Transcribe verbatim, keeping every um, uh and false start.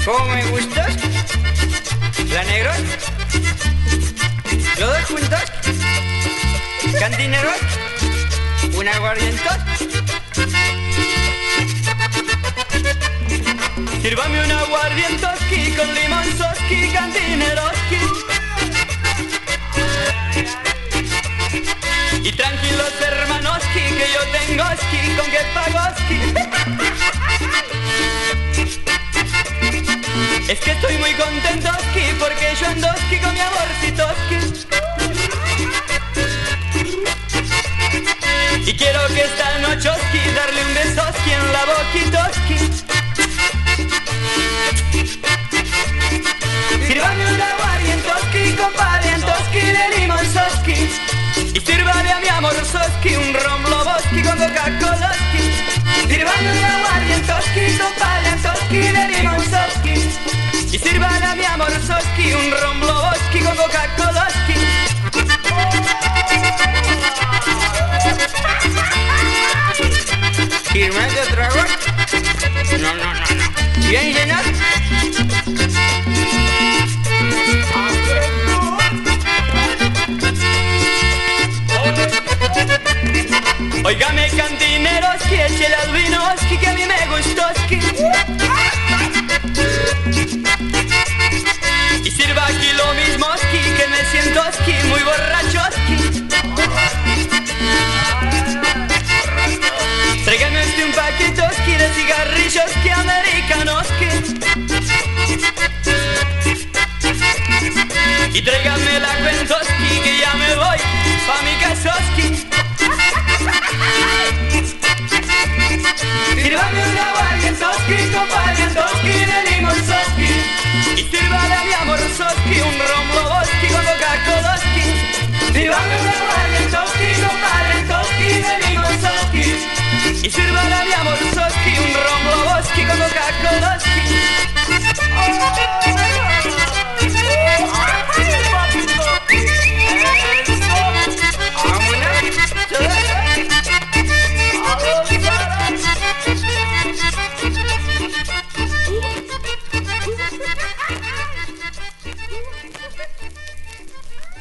¿Cómo me gustas? ¿La negro? ¿Los dos juntos? ¿Cantineros? ¿Un aguardientos? Sírvame un aguardientoski con limonzoski, cantineroski. Y tranquilos hermanoski, que yo tengo ski, con que pagoski. Es que estoy muy contentoski, porque yo andoski con mi amorcitoski. Y quiero que esta nochoski darle un besoski en la boquitoski. Sírvame un aguardientoski con parientoski de limonzoski. Y sírvale a mi amor soski un ron loboski con Coca-Colaski. Sírvame un aguardientoski con parientoski de limonzoski. Y sírvale a mi amor soski un ron loboski con Coca-Colaski. ¿Y más de trago? No, no, no, no. ¿Bien llenas? Óigame cantineroski, échele al vinoski, que a mí me gustoski. Y sirva aquí lo mismoski, que me sientoski, muy borrachoski. Tráigame usted un paquetoski de cigarrilloski americanoski. Y tráigame la cuentoski, que ya me voy pa' mi casoski. Sírvame un aguardientoski con parientoski de limonzoski. Y sírvale a mi amor soski un ron loboski con Coca-Colaski. Sírvame un aguardientoski